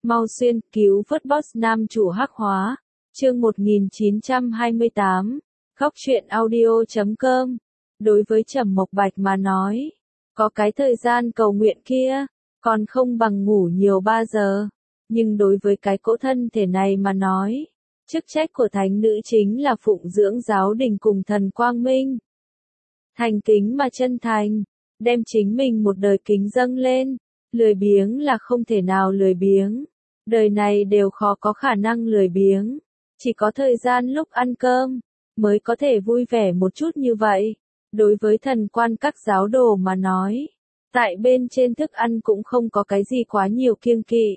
Mau xuyên cứu vớt boss nam chủ hắc hóa. Chương 1928. Khóc chuyện audio.com. Đối với Trầm Mộc Bạch mà nói, có cái thời gian cầu nguyện kia, còn không bằng ngủ nhiều 3 giờ. Nhưng đối với cái cỗ thân thể này mà nói, chức trách của thánh nữ chính là phụng dưỡng giáo đình cùng thần quang minh. Thành kính mà chân thành, đem chính mình một đời kính dâng lên, lười biếng là không thể nào lười biếng. Đời này đều khó có khả năng lười biếng, chỉ có thời gian lúc ăn cơm, mới có thể vui vẻ một chút như vậy. Đối với thần quan các giáo đồ mà nói, tại bên trên thức ăn cũng không có cái gì quá nhiều kiêng kỵ.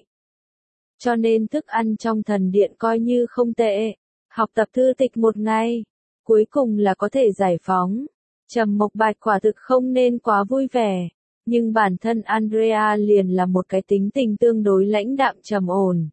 Cho nên thức ăn trong thần điện coi như không tệ, học tập thư tịch một ngày, cuối cùng là có thể giải phóng. Trầm Mộc Bạch quả thực không nên quá vui vẻ, nhưng bản thân Andrea liền là một cái tính tình tương đối lãnh đạm trầm ổn.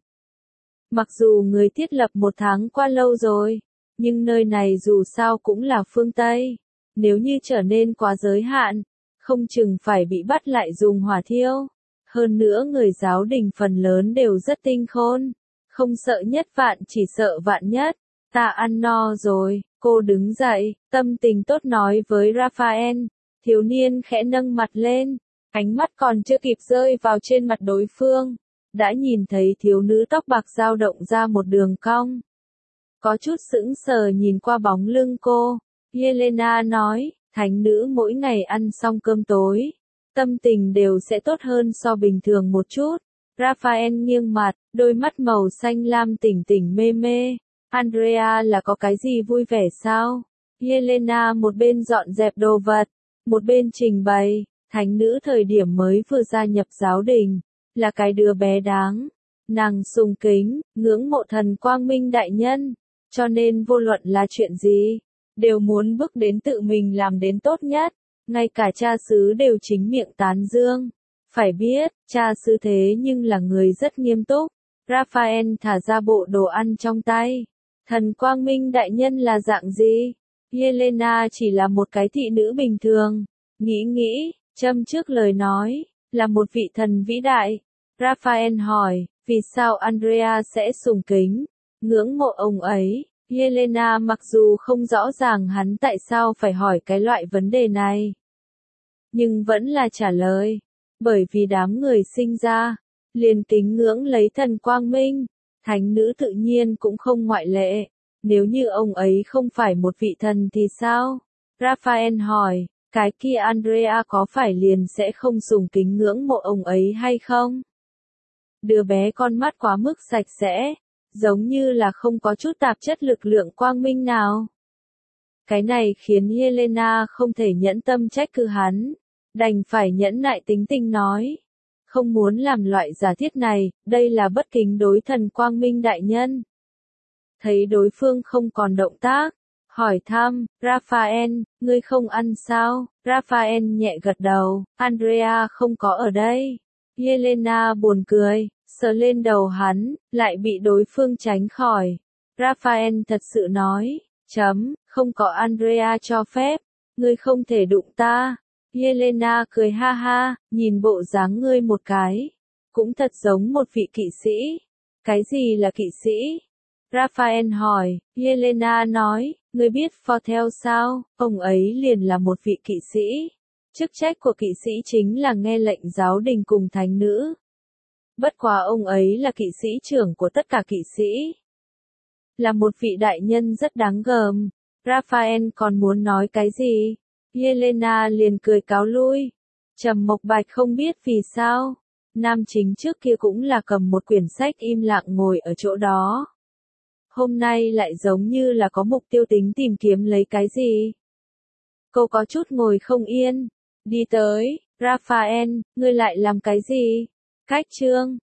Mặc dù người thiết lập 1 tháng qua lâu rồi, nhưng nơi này dù sao cũng là phương Tây. Nếu như trở nên quá giới hạn, không chừng phải bị bắt lại dùng hỏa thiêu. Hơn nữa người giáo đình phần lớn đều rất tinh khôn, không sợ nhất vạn chỉ sợ vạn nhất. Ta ăn no rồi, cô đứng dậy, tâm tình tốt nói với Raphael. Thiếu niên khẽ nâng mặt lên, ánh mắt còn chưa kịp rơi vào trên mặt đối phương, đã nhìn thấy thiếu nữ tóc bạc dao động ra một đường cong. Có chút sững sờ nhìn qua bóng lưng cô, Helena nói, thánh nữ mỗi ngày ăn xong cơm tối, tâm tình đều sẽ tốt hơn so bình thường một chút. Raphael nghiêng mặt, đôi mắt màu xanh lam tỉnh tỉnh mê mê. Andrea là có cái gì vui vẻ sao? Helena một bên dọn dẹp đồ vật, một bên trình bày, thánh nữ thời điểm mới vừa gia nhập giáo đình, là cái đứa bé đáng. Nàng sùng kính, ngưỡng mộ thần quang minh đại nhân, cho nên vô luận là chuyện gì, đều muốn bước đến tự mình làm đến tốt nhất, ngay cả cha xứ đều chính miệng tán dương. Phải biết, cha xứ thế nhưng là người rất nghiêm túc. Raphael thả ra bộ đồ ăn trong tay. Thần quang minh đại nhân là dạng gì? Helena chỉ là một cái thị nữ bình thường. Nghĩ, châm trước lời nói, là một vị thần vĩ đại. Raphael hỏi, vì sao Andrea sẽ sùng kính, ngưỡng mộ ông ấy? Helena mặc dù không rõ ràng hắn tại sao phải hỏi cái loại vấn đề này, nhưng vẫn là trả lời, bởi vì đám người sinh ra, liền kính ngưỡng lấy thần quang minh, thánh nữ tự nhiên cũng không ngoại lệ. Nếu như ông ấy không phải một vị thần thì sao? Raphael hỏi, cái kia Andrea có phải liền sẽ không sùng kính ngưỡng mộ ông ấy hay không? Đứa bé con mắt quá mức sạch sẽ, giống như là không có chút tạp chất lực lượng quang minh nào. Cái này khiến Helena không thể nhẫn tâm trách cứ hắn, đành phải nhẫn nại tính tình nói. Không muốn làm loại giả thiết này, đây là bất kính đối thần quang minh đại nhân. Thấy đối phương không còn động tác, hỏi thăm, Raphael, ngươi không ăn sao? Raphael nhẹ gật đầu, Andrea không có ở đây. Helena buồn cười, sờ lên đầu hắn, lại bị đối phương tránh khỏi. Raphael thật sự nói, không có Andrea cho phép, ngươi không thể đụng ta. Helena cười ha ha, nhìn bộ dáng ngươi một cái, cũng thật giống một vị kỵ sĩ. Cái gì là kỵ sĩ? Raphael hỏi. Helena nói, ngươi biết Fortel sao? Ông ấy liền là một vị kỵ sĩ. Chức trách của kỵ sĩ chính là nghe lệnh giáo đình cùng thánh nữ. Bất quá ông ấy là kỵ sĩ trưởng của tất cả kỵ sĩ. Là một vị đại nhân rất đáng gờm. Raphael còn muốn nói cái gì? Helena liền cười cáo lui. Trầm Mộc Bạch không biết vì sao. Nam chính trước kia cũng là cầm một quyển sách im lặng ngồi ở chỗ đó. Hôm nay lại giống như là có mục tiêu tính tìm kiếm lấy cái gì. Cô có chút ngồi không yên. Đi tới, Raphael, ngươi lại làm cái gì? Cách chương.